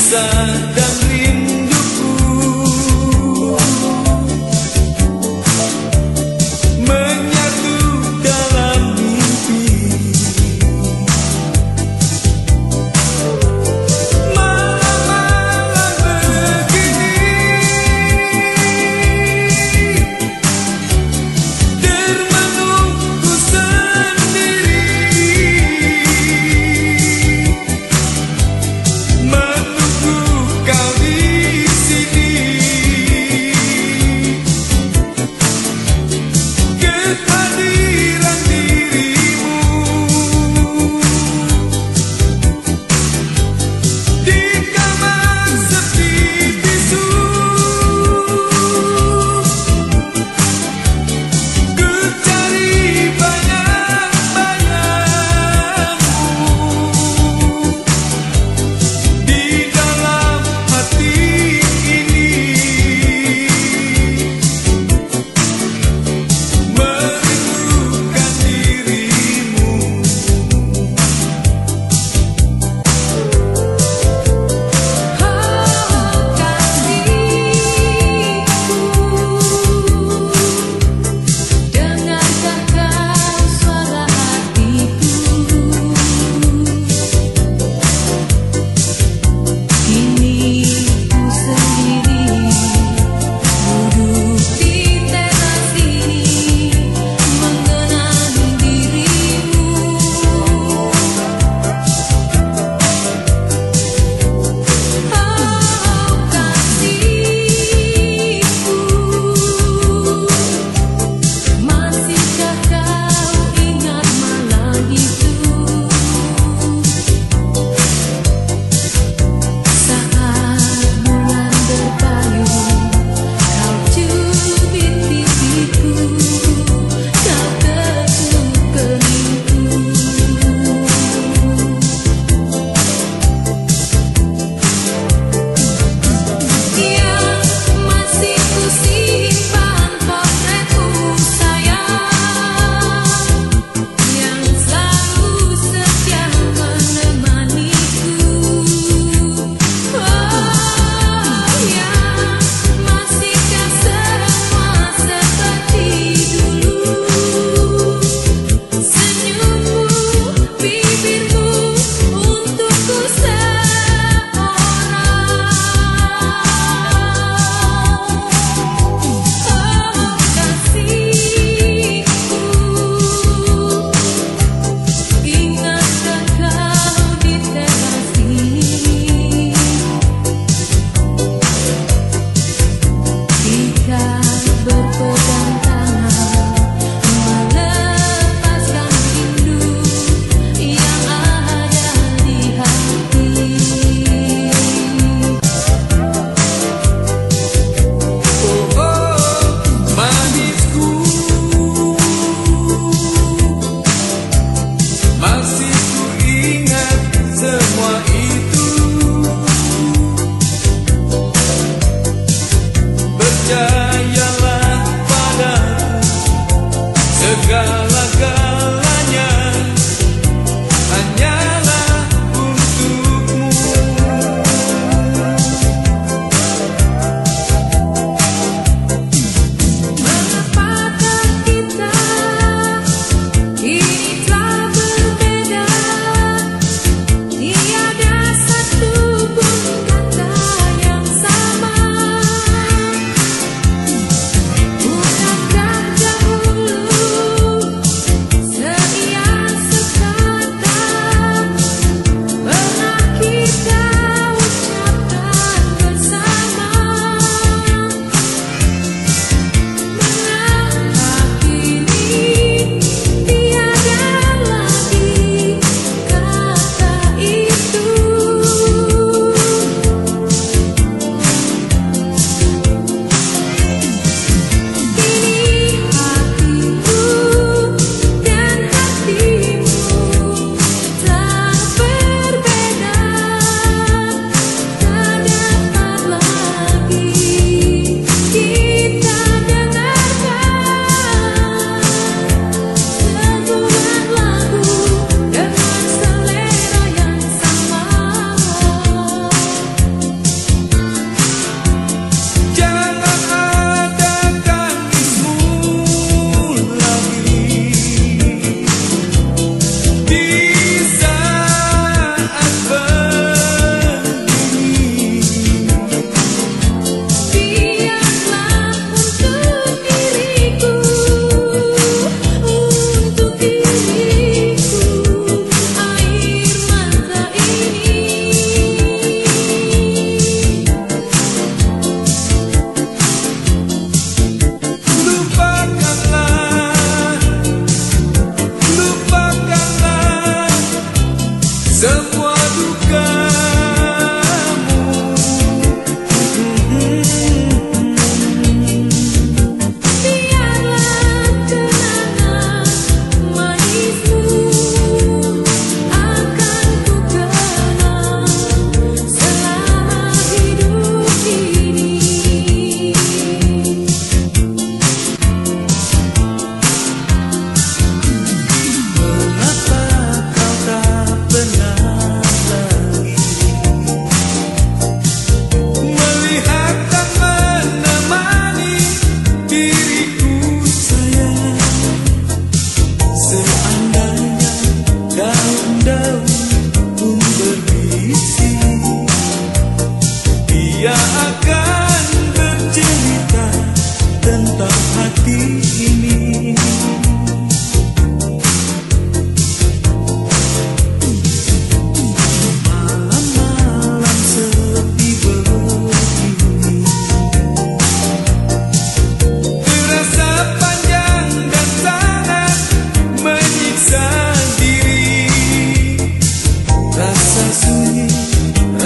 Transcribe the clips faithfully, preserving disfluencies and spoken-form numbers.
Tiada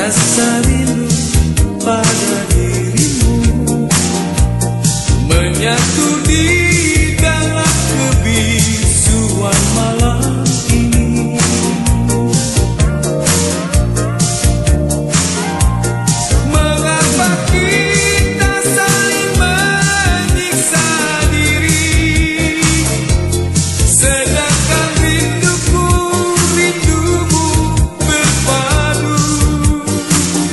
rasa rindu pada dirimu menyatu di dalam kebisuan malam ini. Mengapa kita saling menyiksa diri, sedangkan rinduku rindumu berpadu.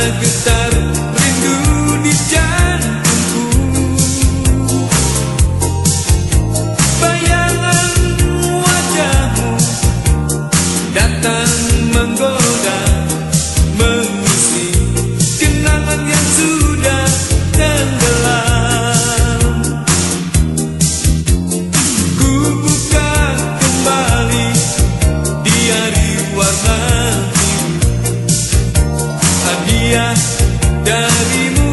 getar rindu di jantungku. Bayangan wajahmu datang menggoda, mengisi kenangan yang sudah tenggelam. Ku buka kembali diari warna hadiah darimu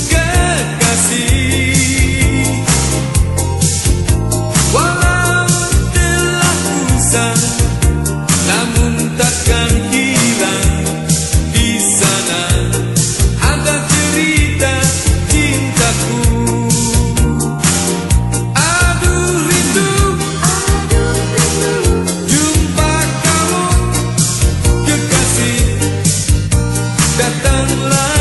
kekasih. Walau telah usang, namun takkan hilang. Di sana ada cerita cintaku. Aduh rindu, jumpa kamu kekasih, datanglah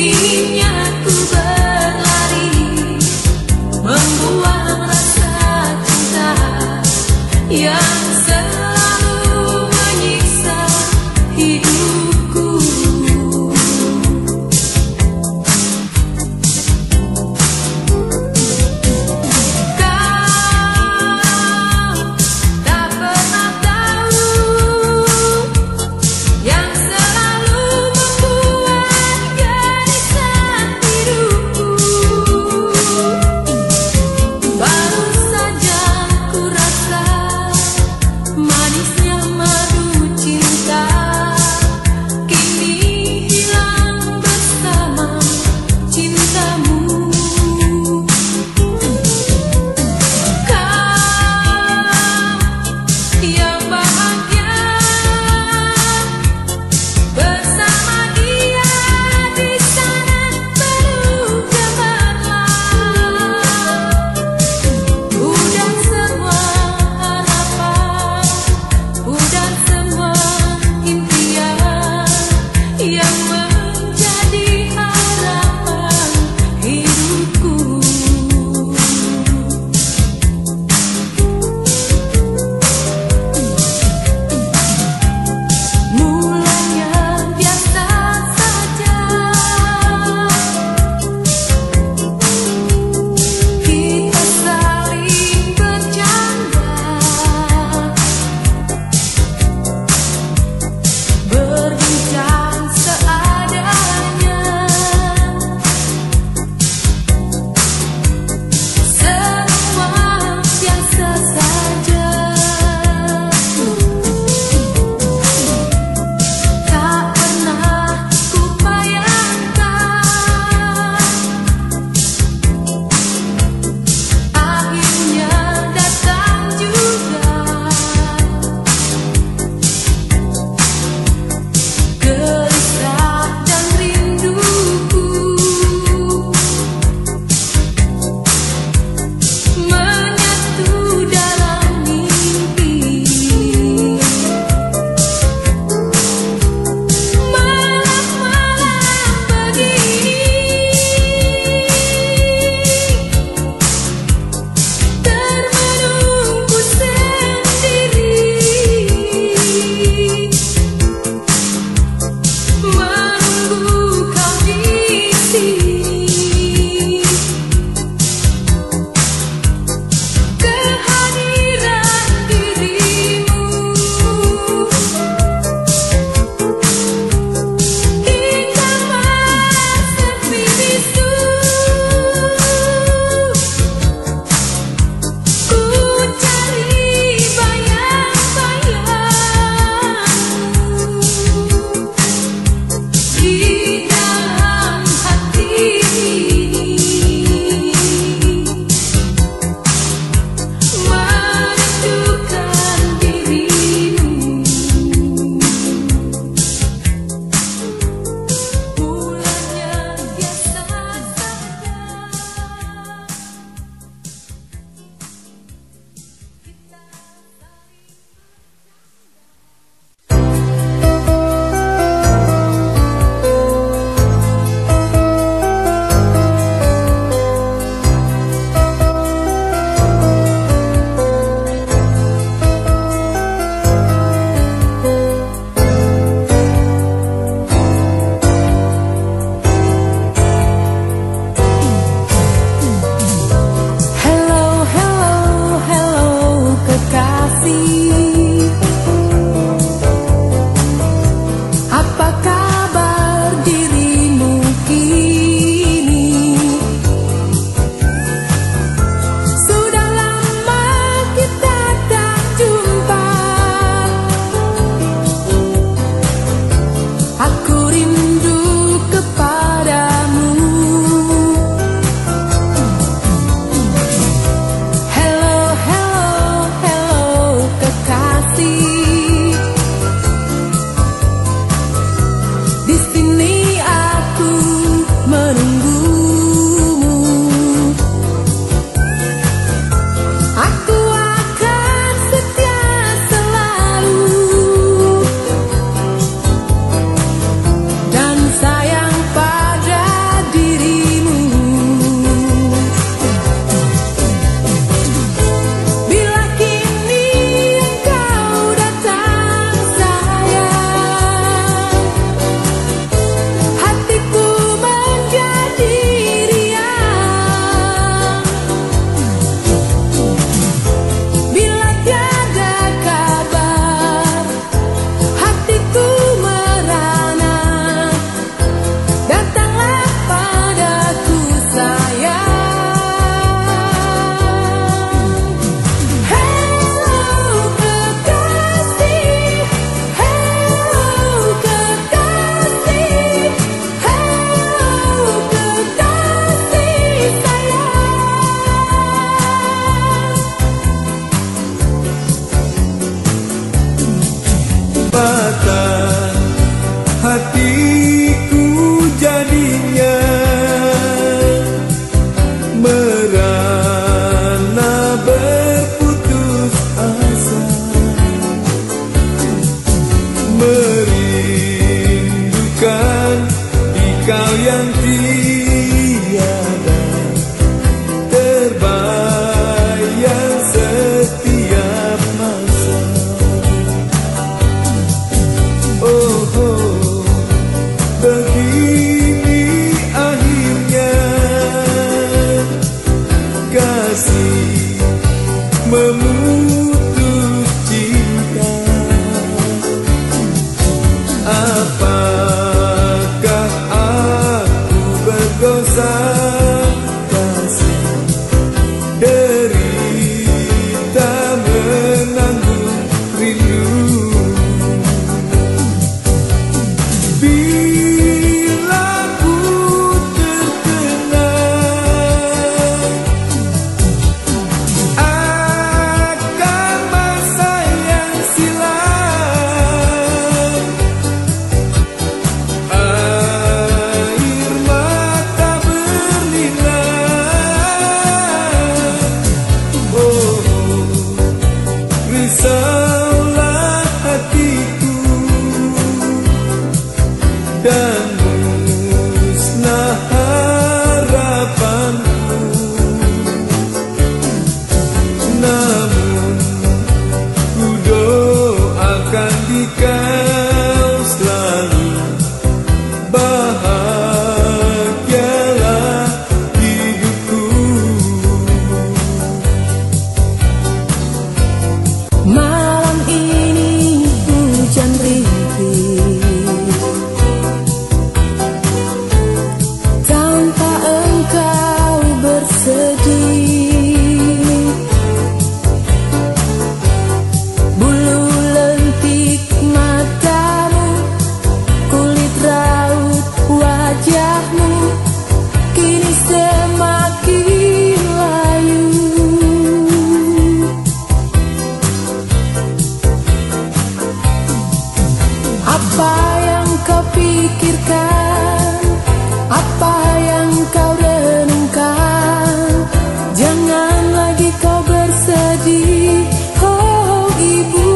Inginnya ku berlari, membuang rasa cinta yang selalu menyiksa hidupku. Yang selalu membuat gelisah Kau yang tiada terbayang setiap masa. Oh, oh, begini akhirnya kasih memutus cinta. Apakah aku berdosa kasih derita menanggung rindu? Bila ku terkenang akan masa yang silam, air mata berlinang. Oh, risaulah hatiku dan musnah harapanku. Namun ku doakan di kau selalu bahagialah hidupku. Malam ini hujan rintik, tanpa engkau bersedih. Bulu lentik matamu, kulit raut wajahmu kini semakin layu. Apa yang kau pikirkan, apa yang kau renungkan, jangan lagi kau bersedih, oh ibu.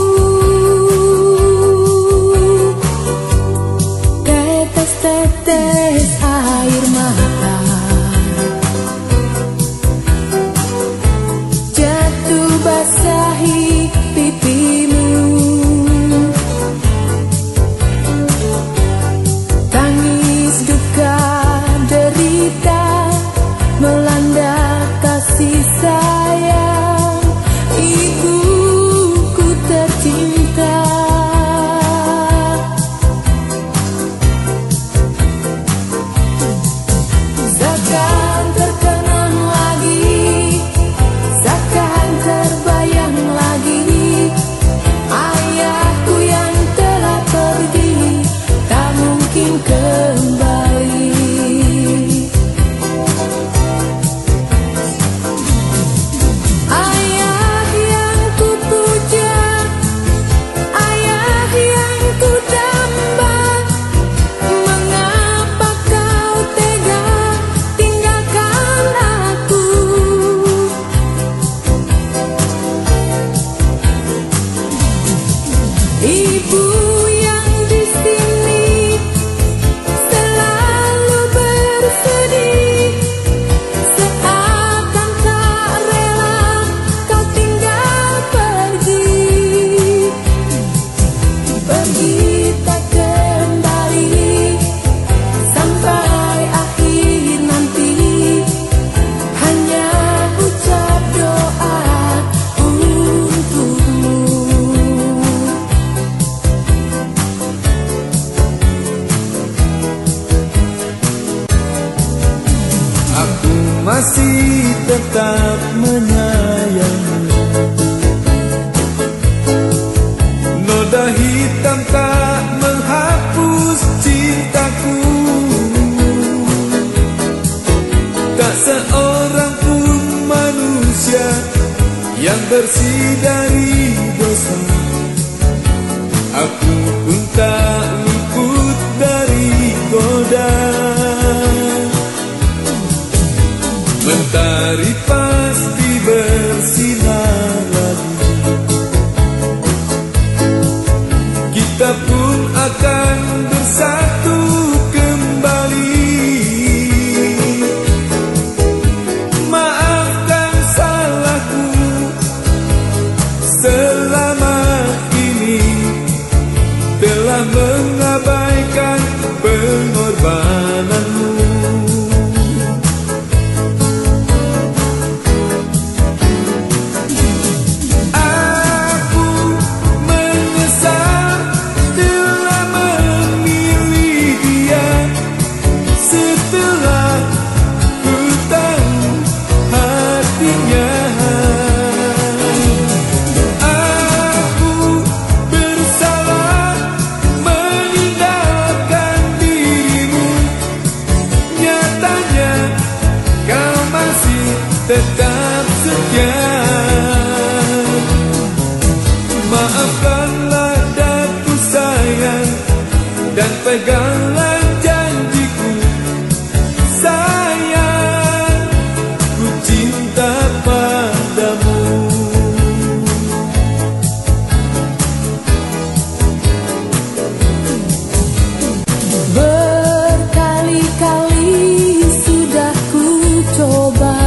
Tetes-tetes air mata jatuh basahi pipimu. Tangis duka derita melanda kasih sayang ibuku tercinta. Takkan terkenang lagi, takkan terbayang lagi ayahku yang telah pergi, tak mungkin kembali. Ayah yang ku puja, ayah yang ku damba, mengapa kau tega tinggalkan aku? Ibu yang di sini selalu bersedih, seakan tak rela kau tinggal pergi. Pergi tak kembali sampai akhir nanti, hanya ucap doa untukmu. Aku masih tetap menyayangi. Noda hitam tak menghapus cintaku. Tak seorang pun manusia yang bersih dari dosa. Aku pun tak luput dari goda. Mentari pasti bersinar lagi, kita pun akan bersatu kembali. tetap setia. Maafkanlah daku sayang, dan peganglah janjiku sayang, ku cinta padamu. Berkali-kali sudah ku coba,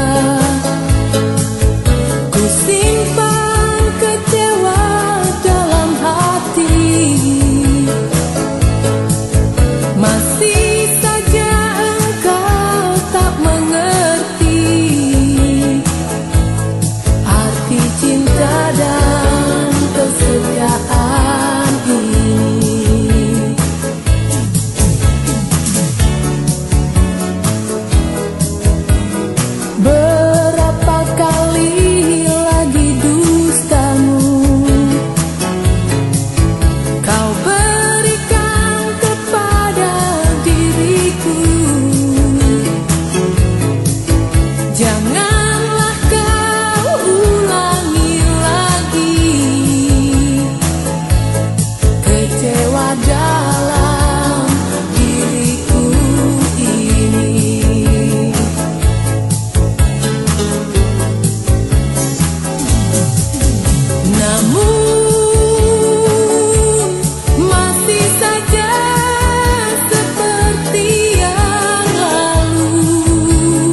ku simpan kecewa dalam hati. Masih saja engkau tak mengerti arti cinta dan kesetiaan ini. Berapa kali lagi dustamu kau berikan kepada diriku. Janganlah kau ulangi lagi kecewa dalam diriku ini. Namun masih saja seperti yang lalu,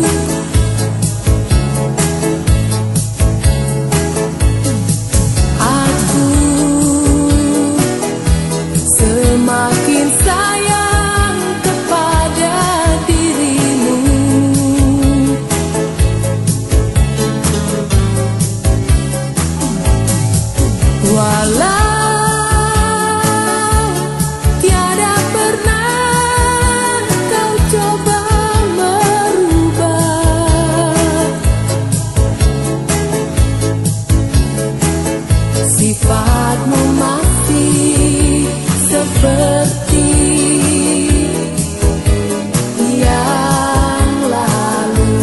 aku semakin sayang kepada dirimu. Walau tiada pernah kau coba merubah sifatmu, masih seperti yang lalu.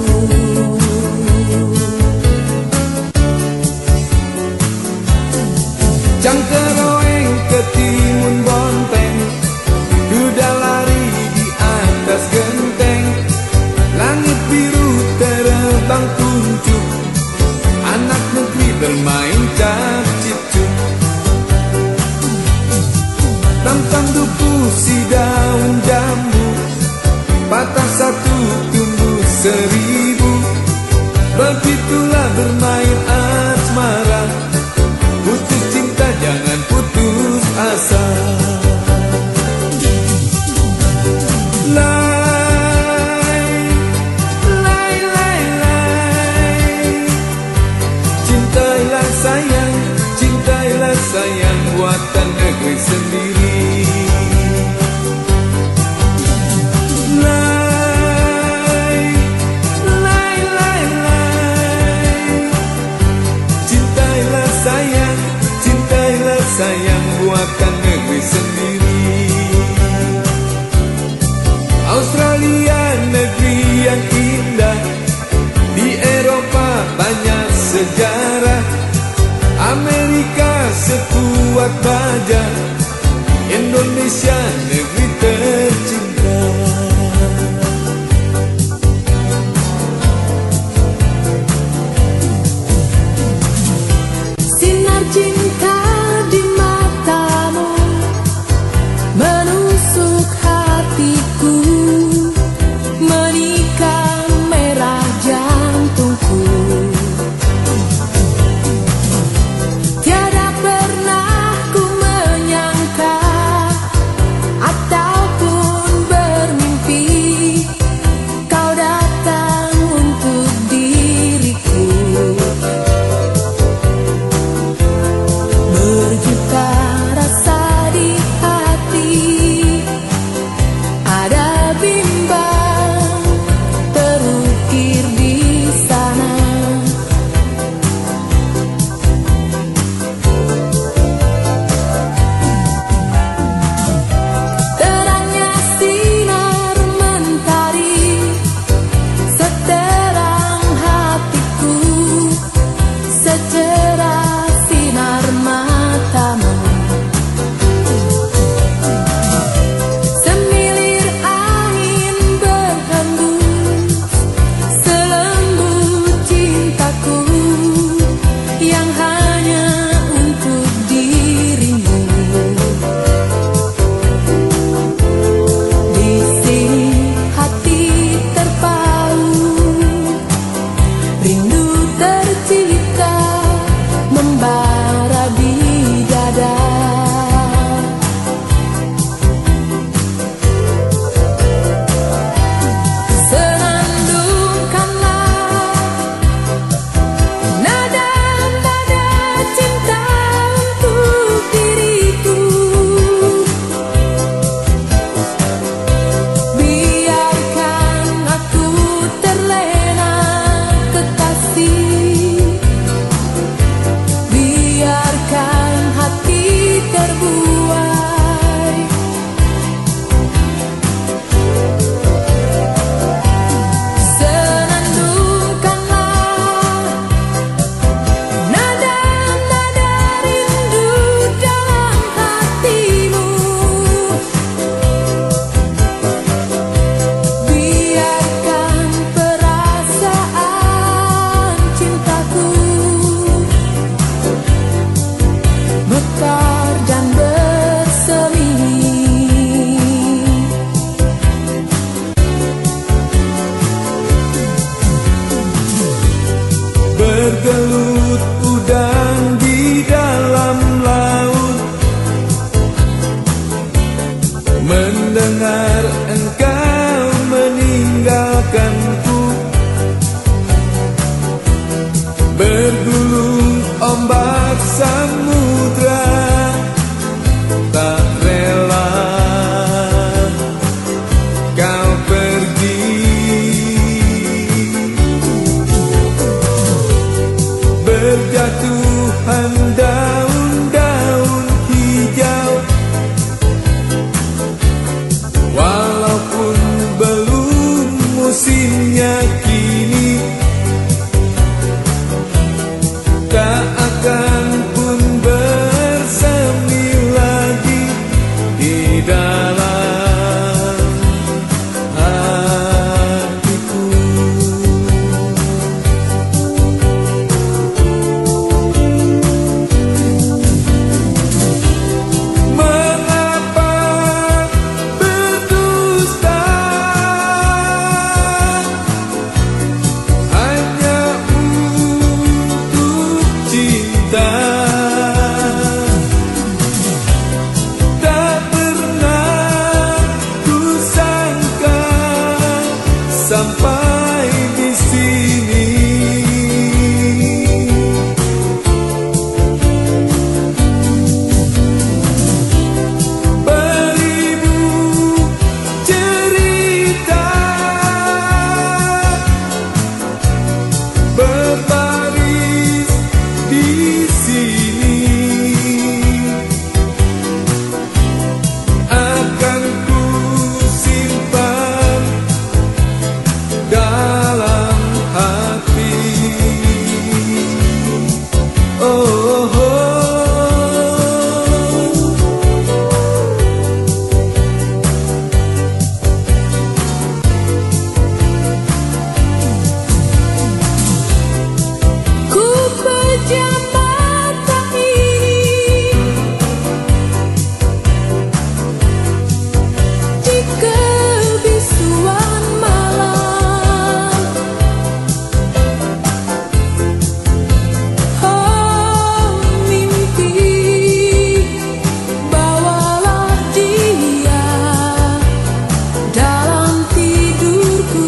Cangkeroeng ketimun bonteng, kuda lari di atas genteng. Langit biru terbang kuncup, anak negeri bermain cap-cip-cup. Tampang duku si daun jambu, patah satu tumbuh seribu. Begitulah bermain asmara, putus cinta jangan putus asa. Lai, lai, lai, lai. Cintailah sayang, cintailah sayang, buatan negeri sendiri. Lai, lai, lai, lai. Cintailah sayang, cintailah sayang, buatan negeri sendiri. Australia negeri yang indah, di Eropa banyak sejarah. Amerika sekuat baja, biarkanku bergulung ombak samudra. Tak rela kau pergi, berjatuhan daun-daun hijau, walaupun belum musimnya kini, tak akan pun bersemi lagi di dalam hatiku. Mengapa berdusta hanya untuk cinta? Tak pernah kusangka sampai di sini. Beribu cerita berbaris di sini, akan ku simpan dalam hati. Oh, oh. Ku pejam mata ini di kebisuan malam. Oh mimpi, bawalah dia dalam tidurku.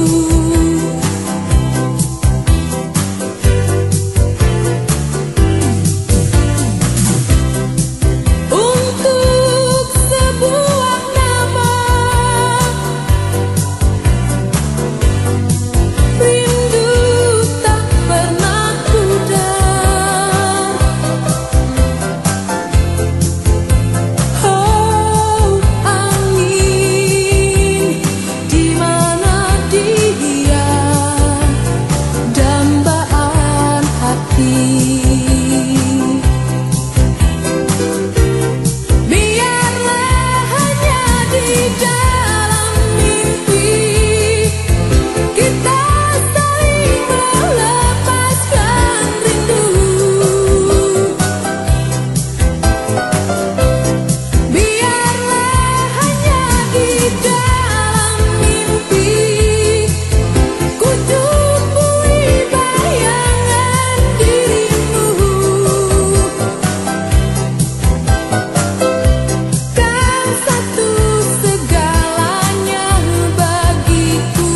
Untuk sebuah nama, rindu tak pernah pudar. Oh angin, di mana dia, dambaan hati. Biarlah hanya di dalam mimpi kita saling melepaskan rindu. Biarlah hanya di dalam mimpi ku tumbuhi bayangan dirimu. Kau satu segalanya bagiku,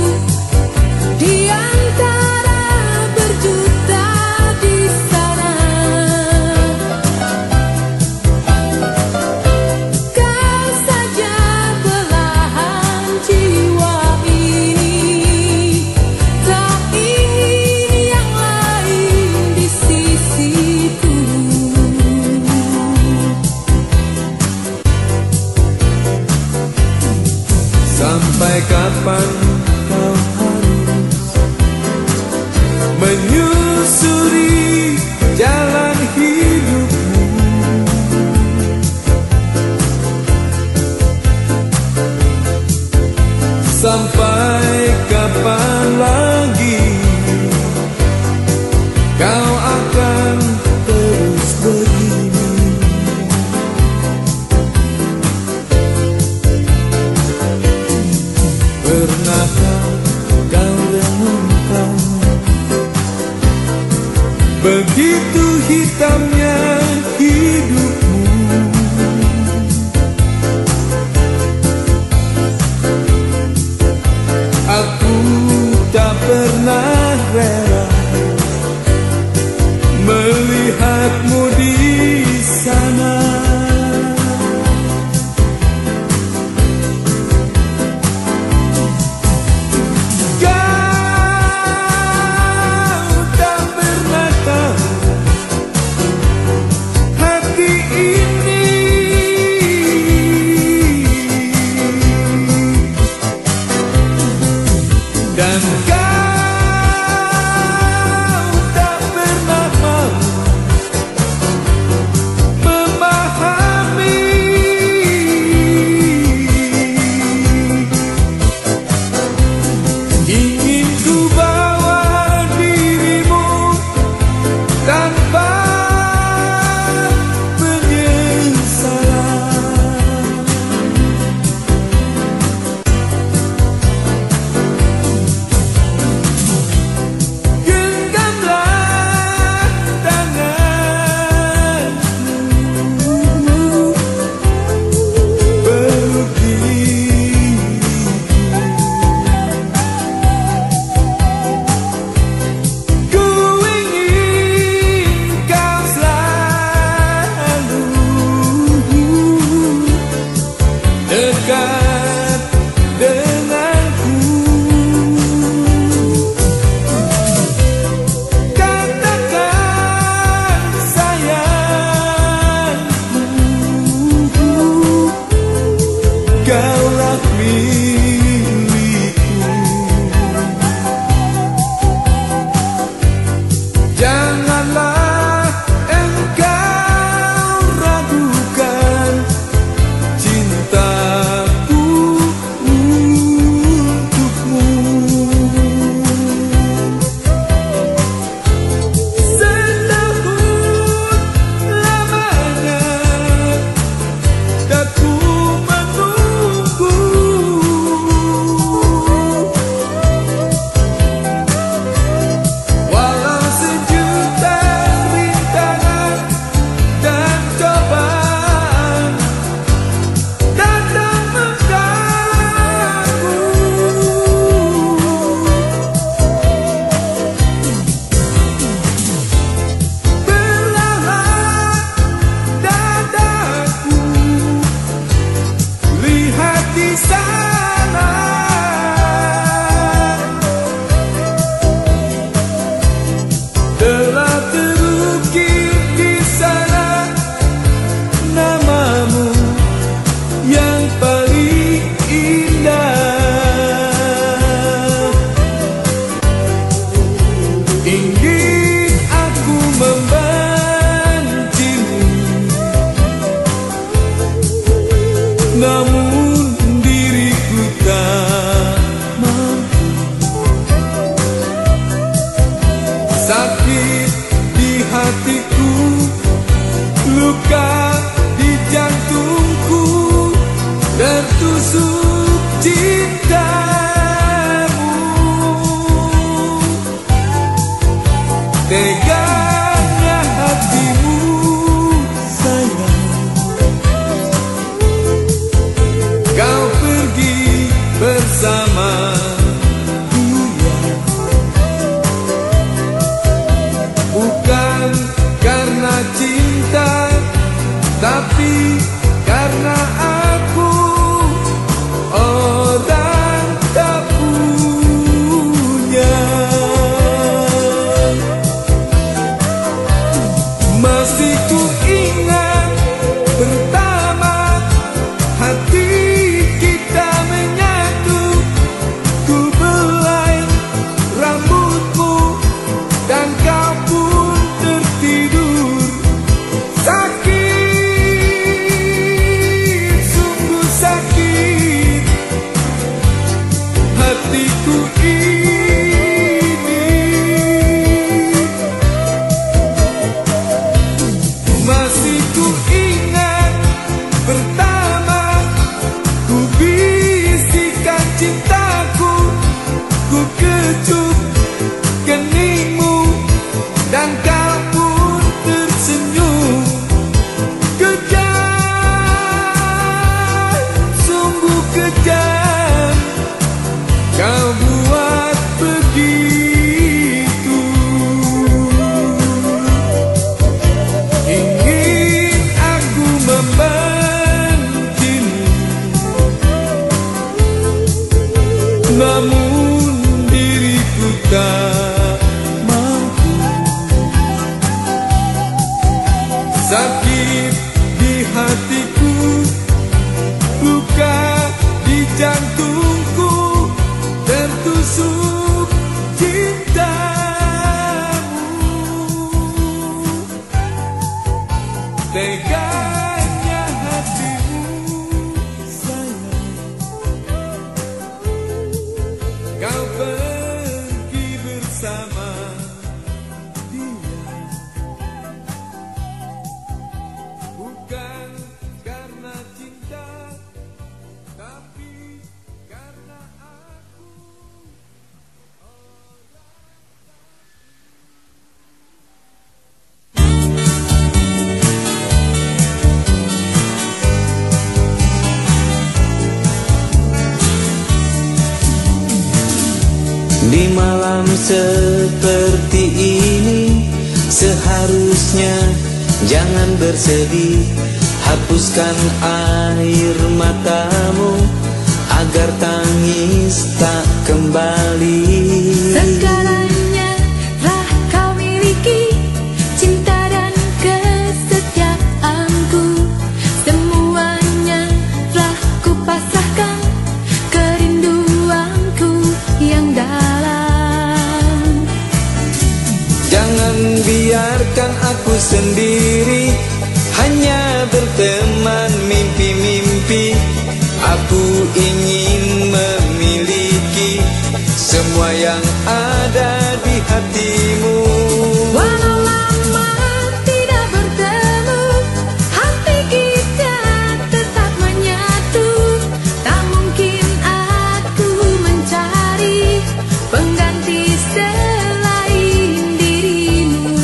di antara berjuta di sana. Kau saja belahan jiwa ini, tak ingin yang lain di sisiku. Sampai kapan kau harus menyusuri jalan hidupmu? Sampai kapan lagi kau akan terus begini? Pernahkah kau renungkan begitu hitamnya hidupmu? Aku pernah rela melihatmu di sana. Dan kau tak pernah mau memahami. Ingin ku bawa dirimu tanpa dekat denganku. Katakan sayangku, kaulah milikku. Janganlah engkau ragukan cintaku untukmu. Setahun lamanya daku menunggu, walau sejuta rintangan dan cobaan datang mengganggu. Belahlah dadaku, lihat di sana telah terukir di sana namamu yang paling indah. Ingin aku membencimu, namun diriku tak mampu. Sakit di hatiku, luka di jantungku, tertusuk cintamu. Teganya hatimu sayang, kau pergi bersama dia. Bukan karena cinta, tapi karena aku orang tak punya. Masih ku ingat pertama hati kita menyatu, ku belai rambutmu dan kau pun tertidur. Sakit, sungguh sakit hatiku ini. Masih ku ingat pertama ku bisikan cintaku, ku kecup keningmu dan kau pun tersenyum. Kejam, sungguh kejam kau buat namun diriku tak mampu. Sakit di hatiku, luka di jantungku, tertusuk cintamu. Teganya hatimu sayang, kau pergi bersama dia, bukan karena cinta, tapi karena aku. Di malam seperti ini seharusnya jangan bersedih. Hapuskan air matamu agar tangis tak kembali. Segalanya telah kau miliki, cinta dan kesetiaanku. Semuanya telah kupasrahkan, kerinduanku yang dalam. Jangan biarkan aku sendiri, hanya berteman mimpi-mimpi. Aku ingin memiliki semua yang ada di hatimu. Walau lama tidak bertemu, hati kita tetap menyatu. Tak mungkin aku mencari pengganti selain dirimu.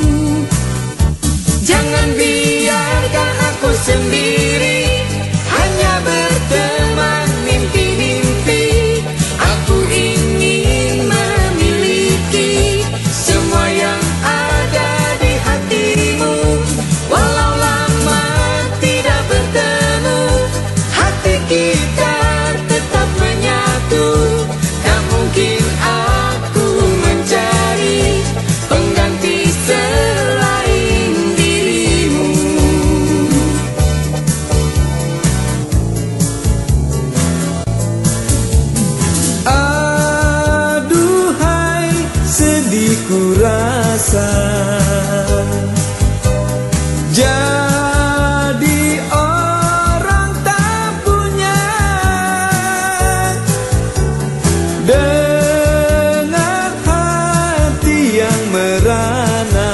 Jangan biarkan aku sendiri, hanya berteman mimpi-mimpi. Aku ingin memiliki semua yang ada di hatimu. Walau lama tidak bertemu, hati kita tetap menyatu. Tak mungkin aku mencari pengganti selain dirimu. Aduhai, sedih ku rasa, jadi orang tak punya. Dengan hati yang merana,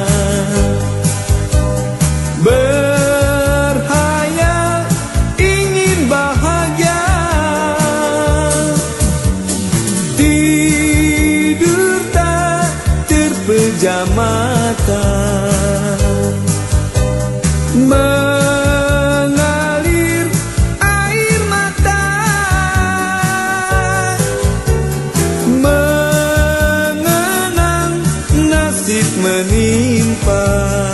berhayal ingin bahagia. Tidur tak terpejam mata, mengalir air mata, mengenang nasib menimpa.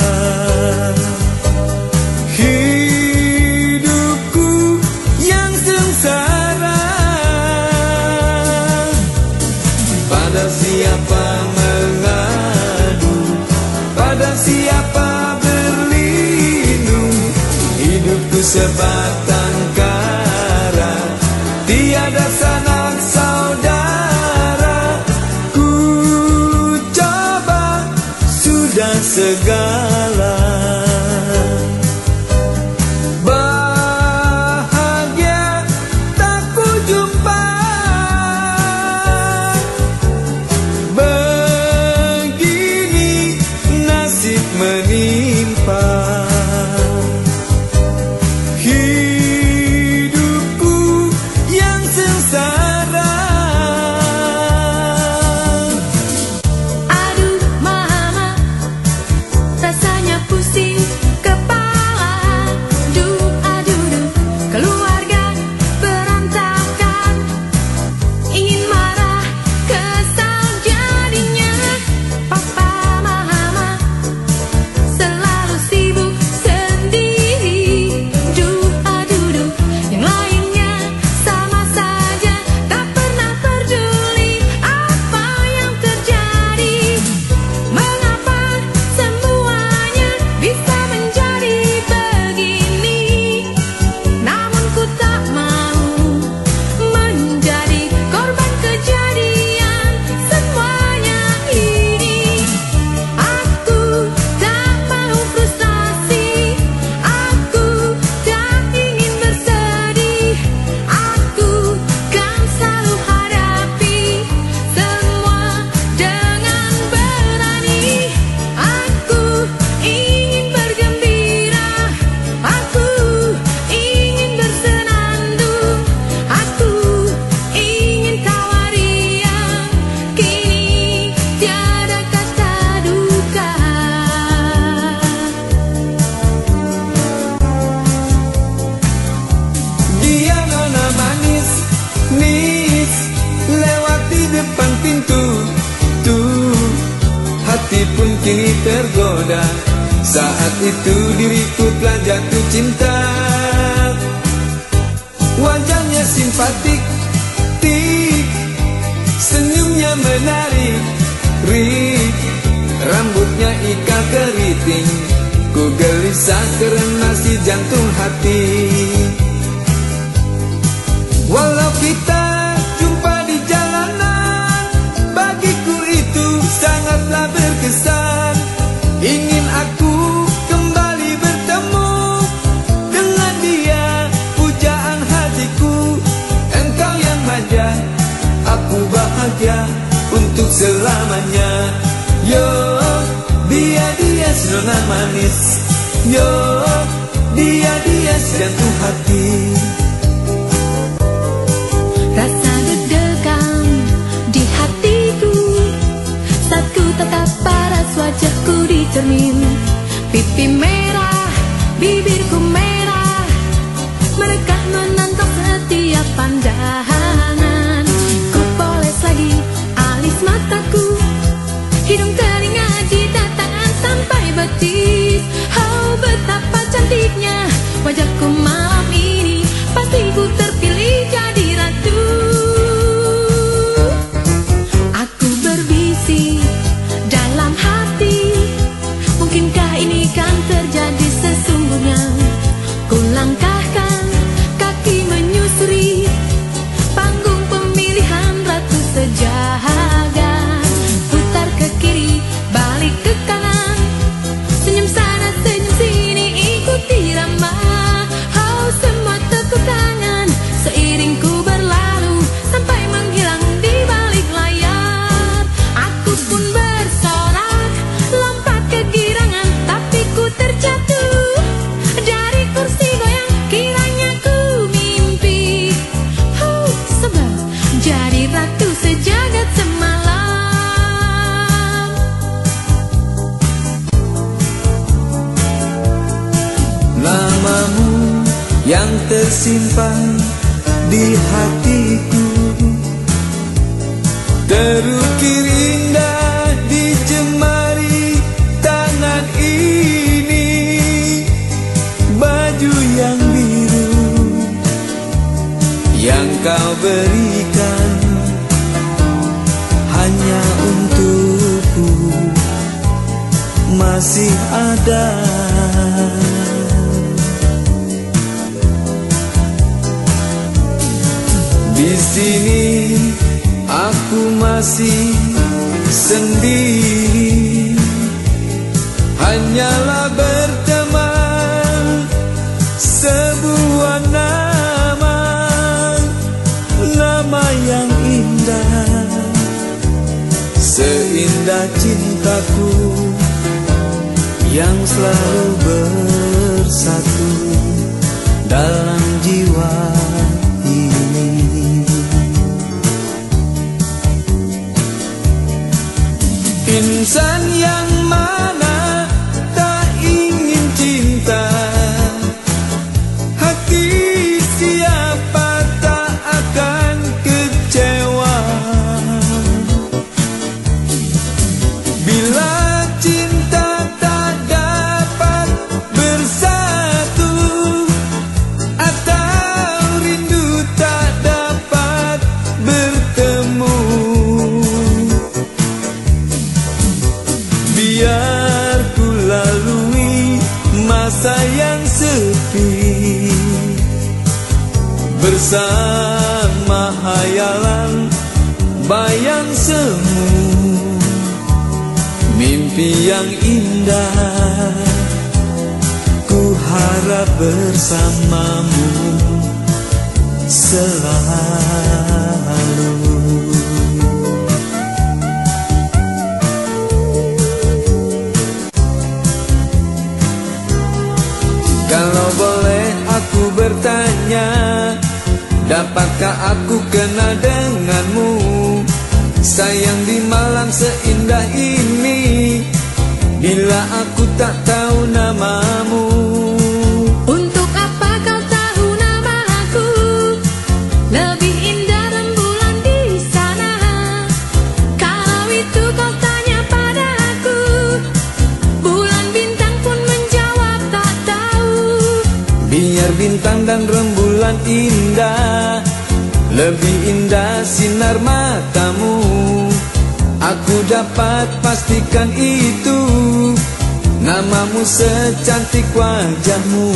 Hidupku yang sengsara, pada siapa mengadu, pada siapa berlindung. Hidupku sebatang kara, tiada sanak saudara. Ku coba sudah segala, bahagia tak ku jumpa. Begini nasib menimpa. Hidup Saat itu diriku telah jatuh cinta. Wajahnya simpatik, tik, senyumnya menarik, rik, rambutnya ikal keriting. Ku gelisah karena si jantung hati. Walau kita jumpa di jalanan, bagiku itu sangatlah berkesan. Ingin aku kembali bertemu dengan dia, pujaan hatiku. Engkau yang manja, aku bahagia untuk selamanya. Yo, dia-dia nona manis. Yo, dia-dia jantung hati. Rasa deg-degan di hatiku saat ku tatap paras wajahku di cermin. Pipi merah, bibirku merah, mereka menantang setiap pandangan. Ku poles lagi alis mataku, hidung telinga jidat tangan sampai betis. Oh, betapa cantiknya wajahku malam ini, pasti ku terpilih jadi ratu. Aku berbisik dalam hati, mungkinkah ini kan terjadi sesungguhnya? Ku langkahkan kaki menyusuri panggung pemilihan ratu sejagat. Putar ke kiri, balik ke kanan, senyum sana senyum sini, ikuti irama. Oh, semua tepuk tangan seiring ku berlalu sampai menghilang di balik layar. Aku pun bersorak, lompat kegirangan, tapi ku terjatuh dari kursi goyang. Kiranya ku mimpi, oh, sebab jadi ratu sejagat semalam. Namamu yang tersimpan di hatiku, terukir indah di jemari tangan ini. Baju yang biru yang kau berikan hanya untukku masih ada. Di sini aku masih sendiri, hanyalah berteman sebuah nama, nama yang indah, seindah cintaku yang selalu bersatu dalam jiwa ini. Insan yang mana tak ingin cinta, hati siapa tak akan kecewa. Bila cinta tak dapat bersatu, atau rindu tak dapat bertemu, biar ku lalui masa yang sepi bersama hayalan bayang semu, mimpi yang indah. Ku harap bersamamu selalu. Kalau boleh aku bertanya, dapatkah aku kenal denganmu? Sayang di malam seindah ini, bila aku tak tahu namamu. Untuk apa kau tahu nama aku? Lebih indah rembulan di sana. Kalau itu kau tanya padaku, bulan bintang pun bintang dan rembulan indah, lebih indah sinar matamu. Aku dapat pastikan itu, namamu secantik wajahmu.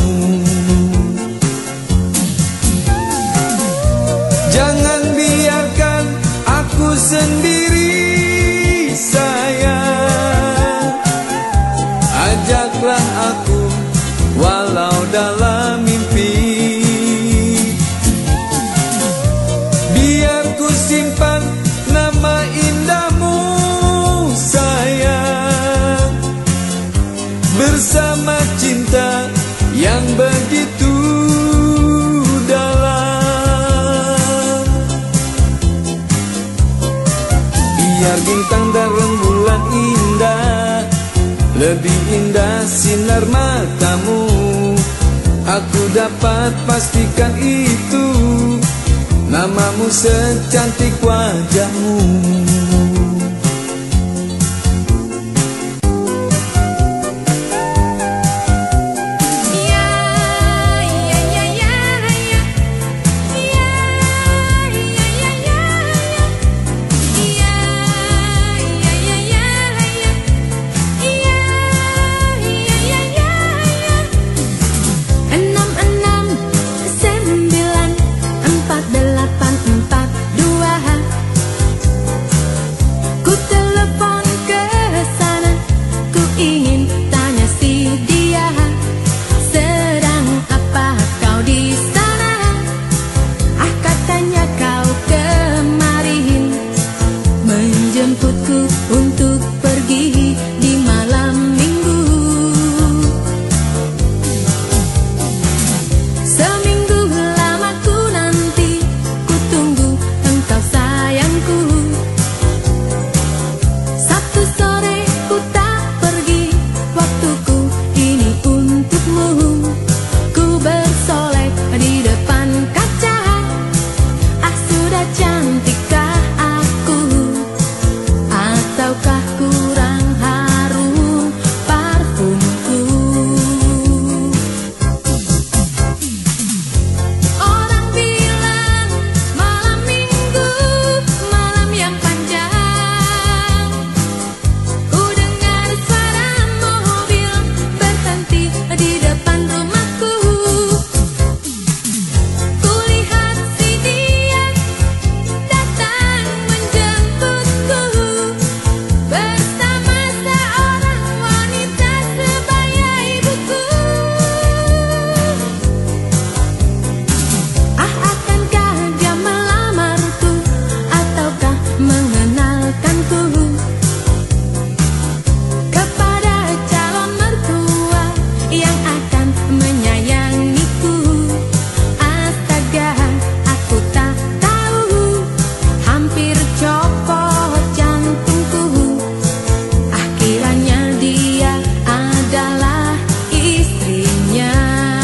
Jangan biarkan aku sendiri sayang, ajaklah aku walau dalam mimpi. Biar ku simpan nama indahmu sayang, bersama cinta yang begitu dalam. Biar bintang dan rembulan indah, lebih indah sinar matamu. Aku dapat pastikan itu, namamu secantik wajahmu. Untuk pergi di malam minggu, seminggu lama ku nanti, ku tunggu engkau sayangku. Sabtu sore ku tak pergi, waktuku ini untukmu. Ku bersolek di depan kaca, ah sudah cantikkah aku? Ataukah kurang harum parfumku? Orang bilang malam minggu malam yang panjang. Ku dengar suara mobil berhenti di depan rumahku. Ku lihat si dia datang menjemputku bersama seorang wanita sebaya ibuku. Ah, akankah dia melamarku ataukah mengenalkanku kepada calon mertua yang akan menyayangiku? Astaga, aku tak tahu, hampir copot jantungku. Ah, kiranya dia adalah istrinya.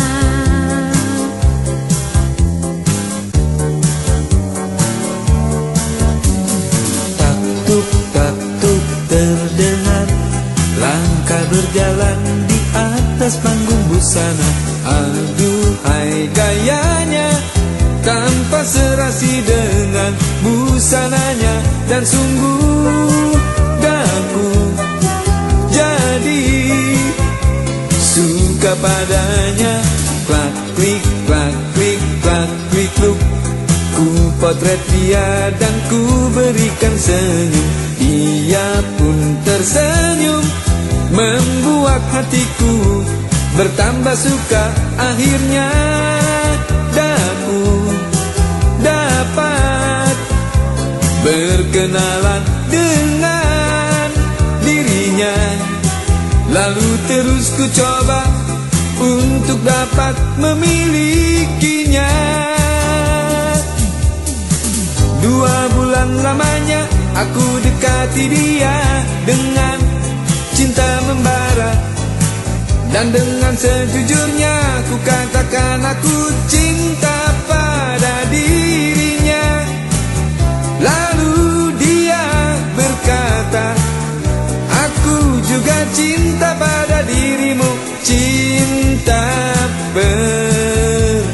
Taktuk taktuk terdengar, langkah berjalan di atas panggung busana. Aduhai gayanya, tanpa serasi dengan busananya. Dan sungguh daku jadi suka padanya. Klak klik klak klik klak klik kluk, ku potret dia dan ku berikan senyum. Dia pun tersenyum, membuat hatiku bertambah suka. Akhirnya daku dapat berkenalan dengan dirinya. Lalu terus ku coba untuk dapat memilikinya. Dua bulan lamanya aku dekati dia dengan cinta membara. Dan dengan sejujurnya ku katakan aku cinta pada dirinya. Lalu dia berkata, aku juga cinta pada dirimu. Cinta ber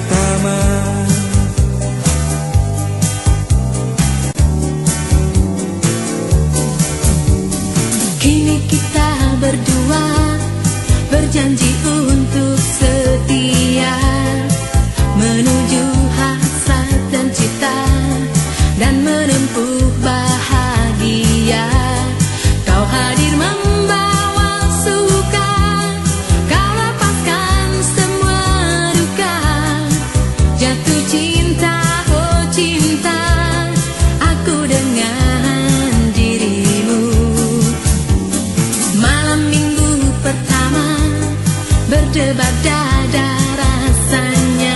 kita berdua berjanji untuk setia menuju hasrat dan cita dan menempuh bahagia. Kau hadir membawa suka, kau lepaskan semua duka. Jatuh cinta, oh cinta, aku dengan dirimu. Malam minggu pertama berdebar dada rasanya,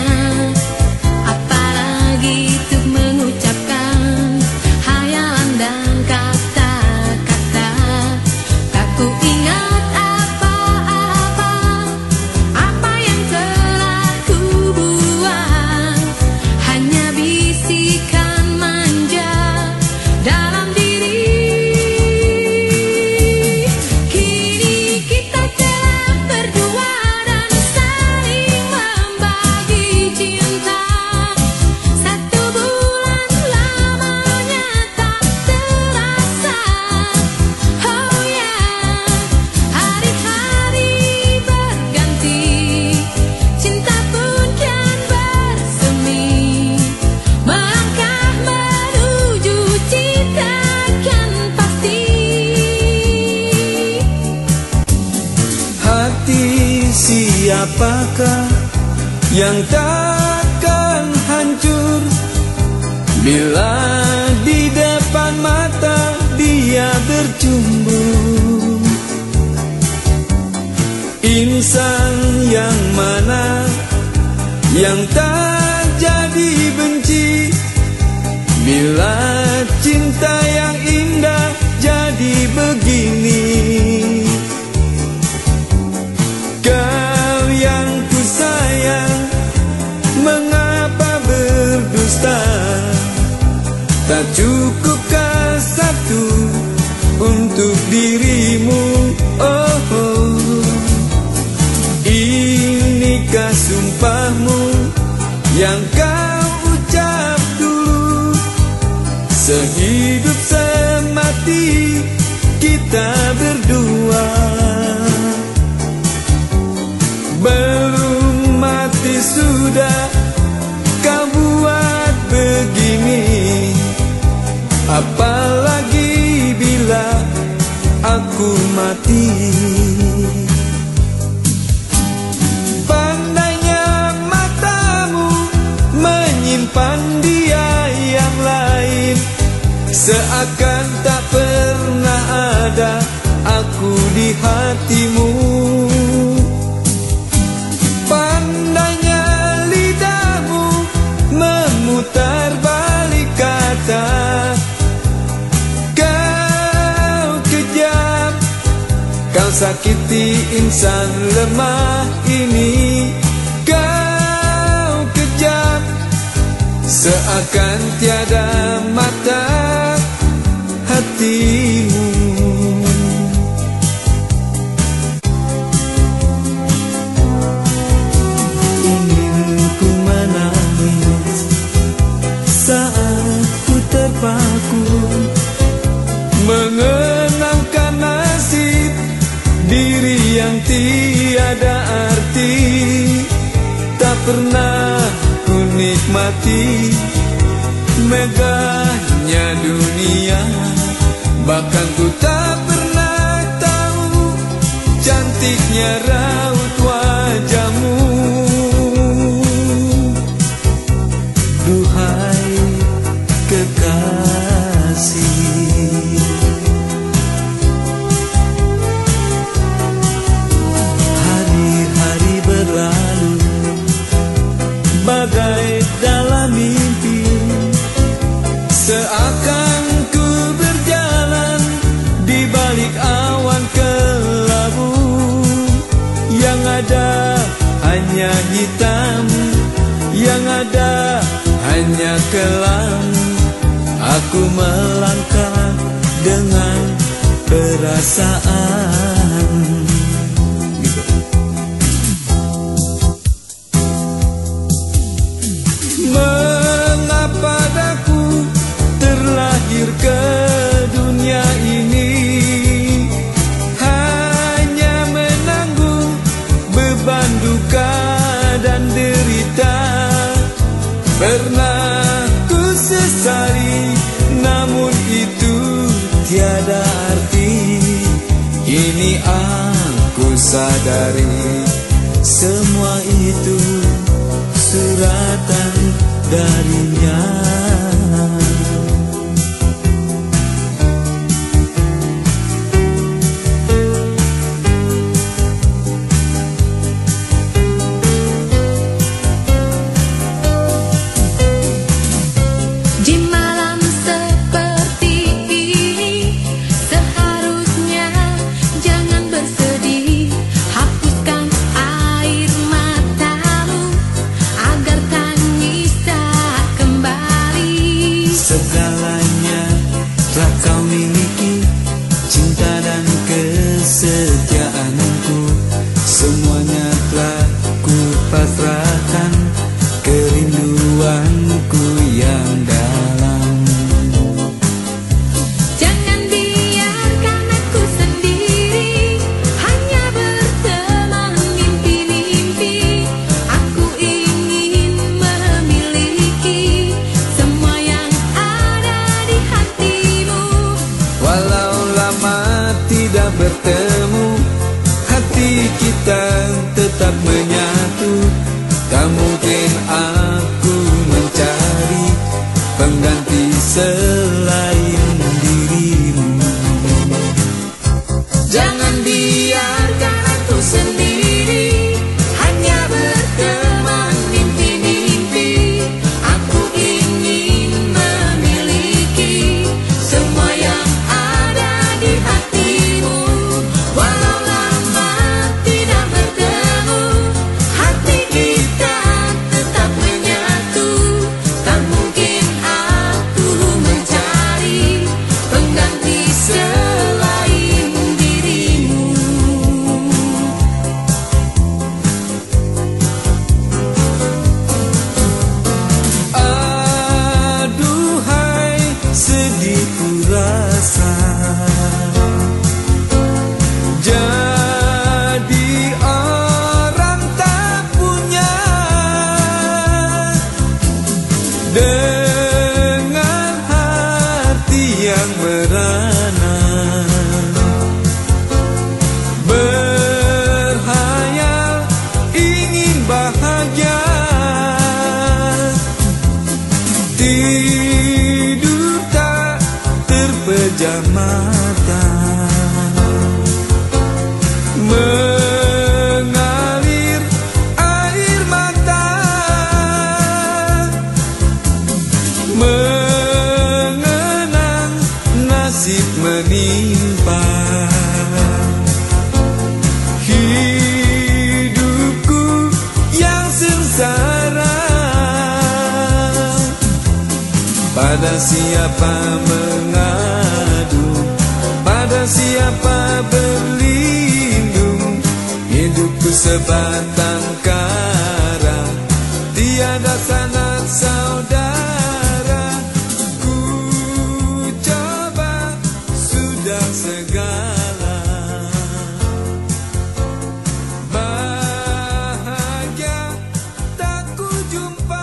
apalagi untuk mengucapkan hayalan dan kata-kata. Tak ku ingat apa-apa, apa yang telah ku buat, hanya bisikan manja dalam diri. Kini kita telah berdua dan saling membagi cinta. Satu bulan lamanya tak terasa. Oh ya, hari-hari berganti, cinta pun kian bersemi. Melangkah menuju cinta kan pasti. Hati siapakah yang takkan hancur bila di depan mata dia bercumbu? Insan yang mana yang tak jadi benci bila cinta yang indah jadi begini? Kau yang ku sayang, mengapa berdusta? Tak cukupkah satu untuk dirimu? Oh, oh. Inikah sumpahmu yang kau ucap dulu? Sehidup semati kita berdua. Belum mati sudah kau buat begini, apalagi bila aku mati. Pandainya matamu menyimpan dia yang lain, seakan tak pernah ada aku di hatimu. Pandainya lidahmu memutar balik kata, kau kejam, kau sakiti insan lemah ini. Kau kejam, seakan tiada mata hatimu. Terpaku mengenangkan nasib diri yang tiada arti. Tak pernah ku nikmati megahnya dunia, bahkan ku tak pernah tahu cantiknya raut wajahmu. Duhai kekasih, hari-hari berlalu bagai dalam mimpi, seakan ku berjalan di balik awan kelabu. Yang ada hanya hitam, yang ada hanya kelam. Aku melangkah dengan perasaan. Gitu. Mengapa aku terlahir ke dunia ini? tiada arti. Kini aku sadari semua itu suratan darinya. Di malam seperti ini seharusnya jangan bersedih. Hapuskan air matamu agar tangis tak kembali. Segalanya telah kau miliki, cinta dan kesetiaanku. Semuanya telah ku pasrahkan, kerinduanku yang dalam. Jangan biarkan aku sendiri, hanya berteman mimpi-mimpi. Aku ingin memiliki semua yang ada di hatimu. Walau lama tidak bertemu, hati kita tetap menyatu. Tak mungkin aku mencari pengganti selain dirimu. Jangan biarkan aku sendiri, hanya berteman mimpi-mimpi. Aku ingin memiliki semua yang ada di hatimu. Walau lama tidak bertemu, hati kita tetap menyatu. Tak mungkin aku mencari pengganti selain dirimu. Aduhai, sedih ku rasa jadi orang tak punya. Dengan hati yang merana, berhayal ingin bahagia. Tidur tak terpejam mata, mengalir air mata, mengenang nasib menimpa. Hidupku yang sengsara, pada siapa mengadu, pada siapa berlindung. Hidupku sebatang kara, tiada sanak saudara. Ku coba sudah segala, bahagia tak ku jumpa.